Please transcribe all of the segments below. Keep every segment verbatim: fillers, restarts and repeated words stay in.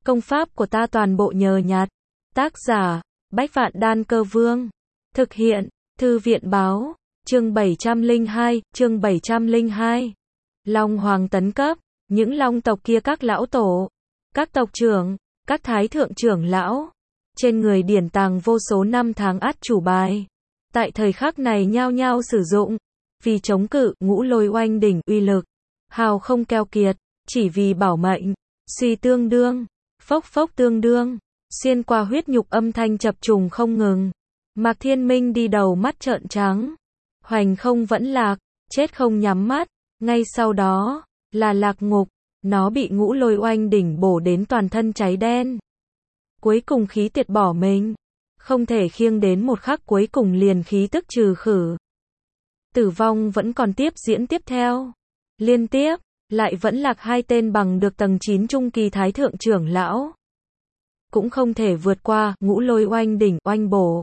Công pháp của ta toàn bộ nhờ nhặt. Tác giả, Bách Vạn Đan Cơ Vương. Thực hiện, Thư viện Báo. Chương bảy trăm lẻ hai, chương bảy trăm lẻ hai. Long Hoàng tấn cấp, những long tộc kia các lão tổ, các tộc trưởng, các thái thượng trưởng lão, trên người điển tàng vô số năm tháng át chủ bài. Tại thời khắc này nhao nhao sử dụng, vì chống cự Ngũ Lôi Oanh đỉnh uy lực, hào không keo kiệt, chỉ vì bảo mệnh, suy tương đương, phốc phốc tương đương, xuyên qua huyết nhục âm thanh chập trùng không ngừng. Mạc Thiên Minh đi đầu mắt trợn trắng, hoành không vẫn lạc, chết không nhắm mắt, ngay sau đó, là lạc ngục, nó bị Ngũ Lôi Oanh đỉnh bổ đến toàn thân cháy đen. Cuối cùng khí tiệt bỏ mình, không thể khiêng đến một khắc cuối cùng liền khí tức trừ khử. Tử vong vẫn còn tiếp diễn tiếp theo. Liên tiếp, lại vẫn lạc hai tên bằng được tầng chín trung kỳ thái thượng trưởng lão. Cũng không thể vượt qua Ngũ Lôi Oanh đỉnh oanh bổ.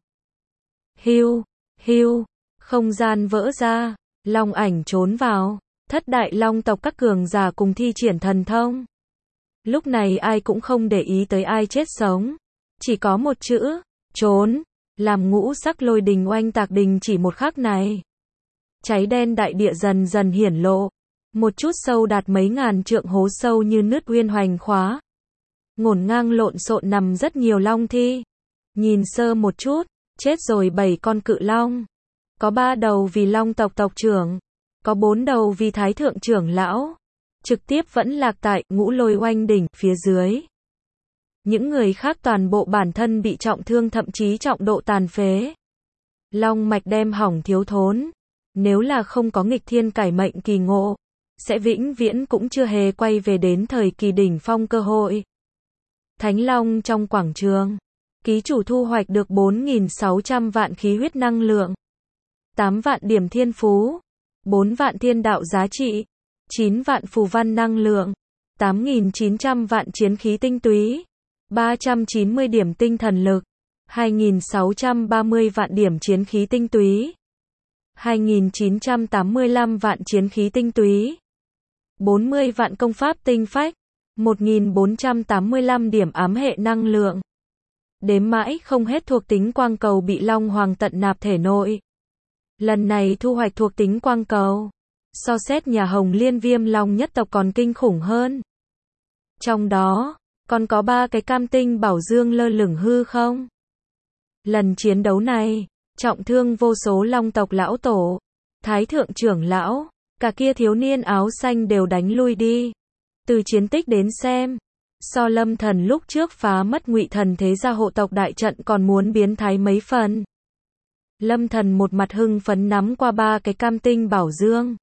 Hiu, hiu, không gian vỡ ra, long ảnh trốn vào, thất đại long tộc các cường giả cùng thi triển thần thông. Lúc này ai cũng không để ý tới ai chết sống, chỉ có một chữ, trốn, làm ngũ sắc lôi đình oanh tạc đình chỉ một khắc này. Cháy đen đại địa dần dần hiển lộ, một chút sâu đạt mấy ngàn trượng hố sâu như nứt uyên hoành khóa. Ngổn ngang lộn xộn nằm rất nhiều long thi. Nhìn sơ một chút, chết rồi bảy con cự long. Có ba đầu vì long tộc tộc trưởng, có bốn đầu vì thái thượng trưởng lão. Trực tiếp vẫn lạc tại Ngũ Lôi Oanh đỉnh phía dưới. Những người khác toàn bộ bản thân bị trọng thương thậm chí trọng độ tàn phế. Long mạch đem hỏng thiếu thốn. Nếu là không có nghịch thiên cải mệnh kỳ ngộ, sẽ vĩnh viễn cũng chưa hề quay về đến thời kỳ đỉnh phong cơ hội. Thánh Long trong quảng trường, ký chủ thu hoạch được bốn nghìn sáu trăm vạn khí huyết năng lượng, tám vạn điểm thiên phú, bốn vạn thiên đạo giá trị, chín vạn phù văn năng lượng, tám nghìn chín trăm vạn chiến khí tinh túy, ba trăm chín mươi điểm tinh thần lực, hai nghìn sáu trăm ba mươi vạn điểm chiến khí tinh túy, hai nghìn chín trăm tám mươi lăm vạn chiến khí tinh túy, bốn mươi vạn công pháp tinh phách, một nghìn bốn trăm tám mươi lăm điểm ám hệ năng lượng. Đếm mãi không hết thuộc tính quang cầu bị Long Hoàng tận nạp thể nội. Lần này thu hoạch thuộc tính quang cầu, so xét nhà Hồng Liên Viêm Long nhất tộc còn kinh khủng hơn. Trong đó, còn có ba cái cam tinh bảo dương lơ lửng hư không. Lần chiến đấu này, trọng thương vô số long tộc lão tổ, thái thượng trưởng lão, cả kia thiếu niên áo xanh đều đánh lui đi. Từ chiến tích đến xem, so Lâm Thần lúc trước phá mất Ngụy Thần thế gia hộ tộc đại trận còn muốn biến thái mấy phần. Lâm Thần một mặt hưng phấn nắm qua ba cái cam tinh bảo dương.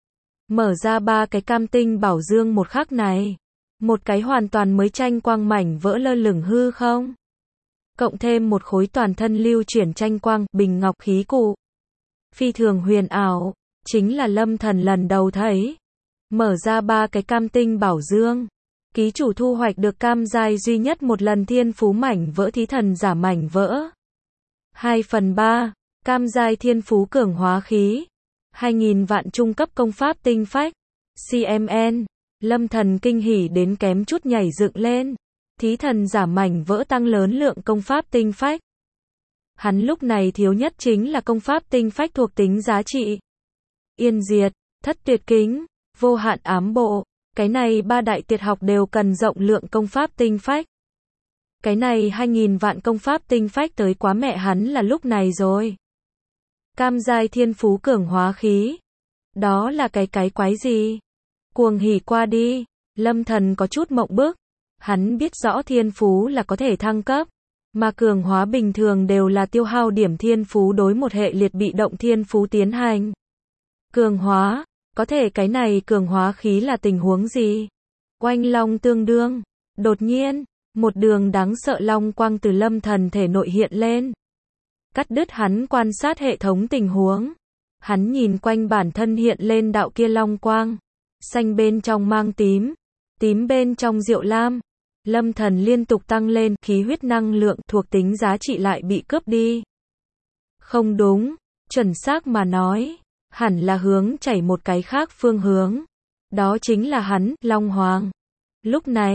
Mở ra ba cái cam tinh bảo dương một khắc này, một cái hoàn toàn mới tranh quang mảnh vỡ lơ lửng hư không. Cộng thêm một khối toàn thân lưu chuyển tranh quang bình ngọc khí cụ. Phi thường huyền ảo, chính là Lâm Thần lần đầu thấy. Mở ra ba cái cam tinh bảo dương, ký chủ thu hoạch được cam giai duy nhất một lần thiên phú mảnh vỡ thí thần giả mảnh vỡ. hai phần ba, cam giai thiên phú cường hóa khí. hai nghìn vạn trung cấp công pháp tinh phách. xê em en, Lâm Thần kinh hỉ đến kém chút nhảy dựng lên. Thí thần giả mảnh vỡ tăng lớn lượng công pháp tinh phách. Hắn lúc này thiếu nhất chính là công pháp tinh phách thuộc tính giá trị. Yên diệt, thất tuyệt kính, vô hạn ám bộ, cái này ba đại tuyệt học đều cần rộng lượng công pháp tinh phách. Cái này hai nghìn vạn công pháp tinh phách tới quá mẹ hắn là lúc này rồi. Cam giai thiên phú cường hóa khí. Đó là cái cái quái gì? Cuồng hỉ qua đi, Lâm Thần có chút mộng bức. Hắn biết rõ thiên phú là có thể thăng cấp, mà cường hóa bình thường đều là tiêu hao điểm thiên phú đối một hệ liệt bị động thiên phú tiến hành. Cường hóa, có thể cái này cường hóa khí là tình huống gì? Oanh long tương đương. Đột nhiên, một đường đáng sợ long quang từ Lâm Thần thể nội hiện lên. Cắt đứt hắn quan sát hệ thống tình huống. Hắn nhìn quanh bản thân hiện lên đạo kia long quang. Xanh bên trong mang tím, tím bên trong rượu lam. Lâm Thần liên tục tăng lên, khí huyết năng lượng thuộc tính giá trị lại bị cướp đi. Không đúng, chuẩn xác mà nói, hẳn là hướng chảy một cái khác phương hướng. Đó chính là hắn, Long Hoàng. Lúc này,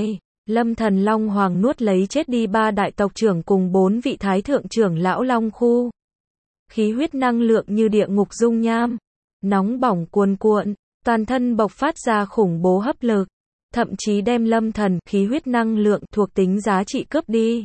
Lâm Thần Long Hoàng nuốt lấy chết đi ba đại tộc trưởng cùng bốn vị thái thượng trưởng lão Long khu. Khí huyết năng lượng như địa ngục dung nham, nóng bỏng cuồn cuộn, toàn thân bộc phát ra khủng bố hấp lực, thậm chí đem Lâm Thần khí huyết năng lượng thuộc tính giá trị cướp đi.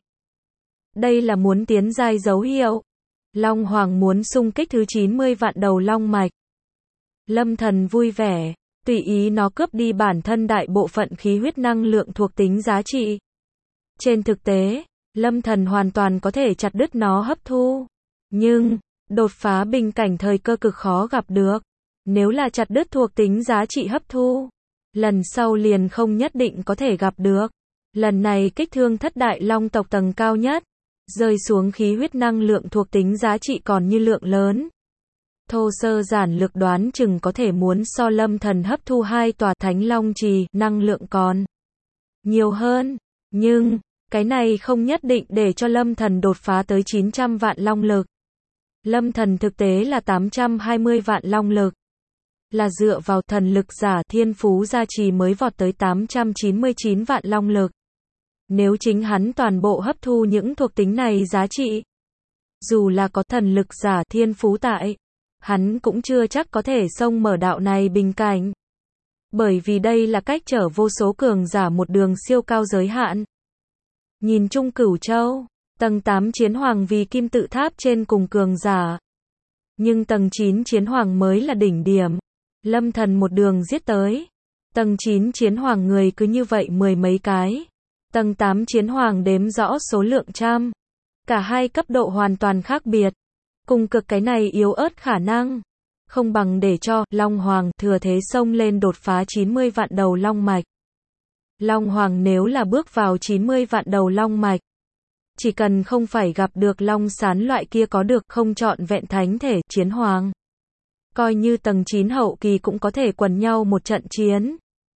Đây là muốn tiến giai dấu hiệu. Long Hoàng muốn xung kích thứ chín mươi vạn đầu long mạch. Lâm Thần vui vẻ, tùy ý nó cướp đi bản thân đại bộ phận khí huyết năng lượng thuộc tính giá trị. Trên thực tế, Lâm Thần hoàn toàn có thể chặt đứt nó hấp thu. Nhưng, đột phá bình cảnh thời cơ cực khó gặp được. Nếu là chặt đứt thuộc tính giá trị hấp thu, lần sau liền không nhất định có thể gặp được. Lần này kích thương thất đại long tộc tầng cao nhất, rơi xuống khí huyết năng lượng thuộc tính giá trị còn như lượng lớn. Thô sơ giản lược đoán chừng có thể muốn so Lâm Thần hấp thu hai tòa Thánh Long Trì, năng lượng còn nhiều hơn. Nhưng, cái này không nhất định để cho Lâm Thần đột phá tới chín trăm vạn long lực. Lâm Thần thực tế là tám trăm hai mươi vạn long lực. Là dựa vào thần lực giả thiên phú gia trì mới vọt tới tám trăm chín mươi chín vạn long lực. Nếu chính hắn toàn bộ hấp thu những thuộc tính này giá trị, dù là có thần lực giả thiên phú tại, hắn cũng chưa chắc có thể xông mở đạo này bình cảnh. Bởi vì đây là cách trở vô số cường giả một đường siêu cao giới hạn. Nhìn chung Cửu Châu, tầng tám chiến hoàng vì kim tự tháp trên cùng cường giả. Nhưng tầng chín chiến hoàng mới là đỉnh điểm. Lâm Thần một đường giết tới. Tầng chín chiến hoàng người cứ như vậy mười mấy cái. Tầng tám chiến hoàng đếm rõ số lượng trăm. Cả hai cấp độ hoàn toàn khác biệt. Cùng cực cái này yếu ớt khả năng. Không bằng để cho Long Hoàng thừa thế xông lên đột phá chín mươi vạn đầu long mạch. Long Hoàng nếu là bước vào chín mươi vạn đầu long mạch, chỉ cần không phải gặp được long sán loại kia có được không trọn vẹn thánh thể chiến hoàng, coi như tầng chín hậu kỳ cũng có thể quần nhau một trận chiến.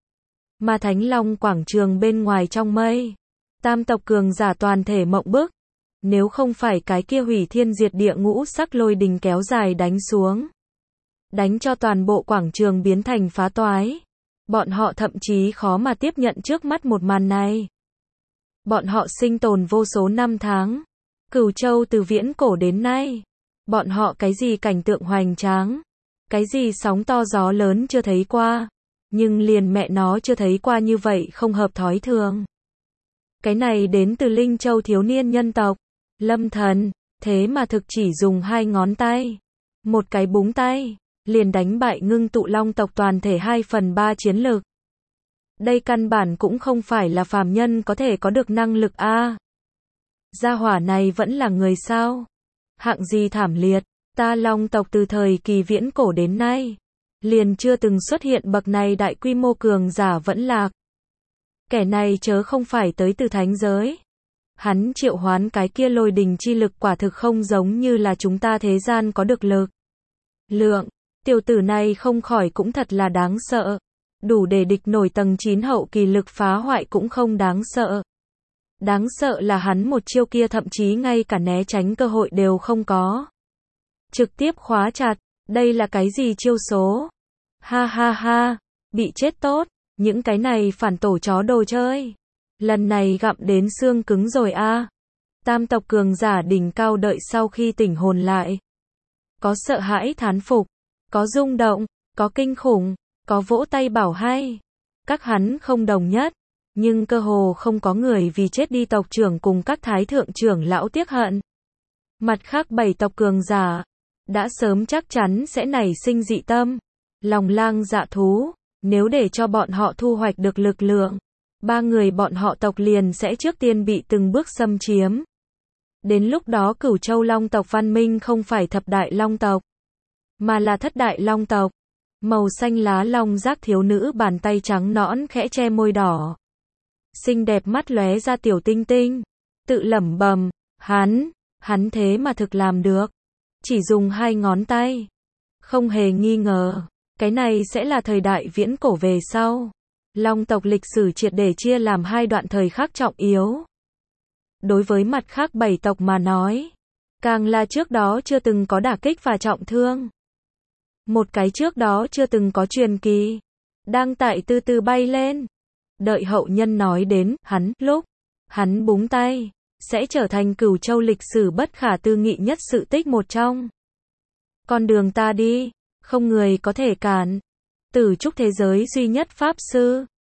Mà Thánh Long quảng trường bên ngoài trong mây, tam tộc cường giả toàn thể mộng bức. Nếu không phải cái kia hủy thiên diệt địa ngũ sắc lôi đình kéo dài đánh xuống, đánh cho toàn bộ quảng trường biến thành phá toái, bọn họ thậm chí khó mà tiếp nhận trước mắt một màn này. Bọn họ sinh tồn vô số năm tháng, Cửu Châu từ viễn cổ đến nay, bọn họ cái gì cảnh tượng hoành tráng, cái gì sóng to gió lớn chưa thấy qua, nhưng liền mẹ nó chưa thấy qua như vậy không hợp thói thường. Cái này đến từ Linh Châu thiếu niên nhân tộc, Lâm Thần, thế mà thực chỉ dùng hai ngón tay, một cái búng tay, liền đánh bại ngưng tụ long tộc toàn thể hai phần ba chiến lực. Đây căn bản cũng không phải là phàm nhân có thể có được năng lực a. Gia hỏa này vẫn là người sao? Hạng gì thảm liệt, ta long tộc từ thời kỳ viễn cổ đến nay, liền chưa từng xuất hiện bậc này đại quy mô cường giả vẫn lạc. Kẻ này chớ không phải tới từ thánh giới. Hắn triệu hoán cái kia lôi đình chi lực quả thực không giống như là chúng ta thế gian có được lực lượng. Tiểu tử này không khỏi cũng thật là đáng sợ. Đủ để địch nổi tầng chín hậu kỳ lực phá hoại cũng không đáng sợ. Đáng sợ là hắn một chiêu kia thậm chí ngay cả né tránh cơ hội đều không có. Trực tiếp khóa chặt, đây là cái gì chiêu số? Ha ha ha, bị chết tốt, những cái này phản tổ chó đồ chơi. Lần này gặm đến xương cứng rồi a. Tam tộc cường giả đỉnh cao đợi sau khi tỉnh hồn lại. Có sợ hãi thán phục, có rung động, có kinh khủng, có vỗ tay bảo hay. Các hắn không đồng nhất, nhưng cơ hồ không có người vì chết đi tộc trưởng cùng các thái thượng trưởng lão tiếc hận. Mặt khác bảy tộc cường giả, đã sớm chắc chắn sẽ nảy sinh dị tâm, lòng lang dạ thú, nếu để cho bọn họ thu hoạch được lực lượng. Ba người bọn họ tộc liền sẽ trước tiên bị từng bước xâm chiếm. Đến lúc đó Cửu Châu Long tộc văn minh không phải thập đại long tộc, mà là thất đại long tộc. Màu xanh lá long giác thiếu nữ bàn tay trắng nõn khẽ che môi đỏ. Xinh đẹp mắt lóe ra tiểu tinh tinh. Tự lẩm bẩm, hắn, hắn thế mà thực làm được. Chỉ dùng hai ngón tay. Không hề nghi ngờ, cái này sẽ là thời đại viễn cổ về sau. Long tộc lịch sử triệt để chia làm hai đoạn thời khắc trọng yếu. Đối với mặt khác bảy tộc mà nói, càng là trước đó chưa từng có đả kích và trọng thương. Một cái trước đó chưa từng có truyền kỳ, đang tại từ từ bay lên. Đợi hậu nhân nói đến, hắn, lúc hắn búng tay, sẽ trở thành Cửu Châu lịch sử bất khả tư nghị nhất sự tích một trong. Con đường ta đi, không người có thể cản. Tử trúc thế giới duy nhất pháp sư.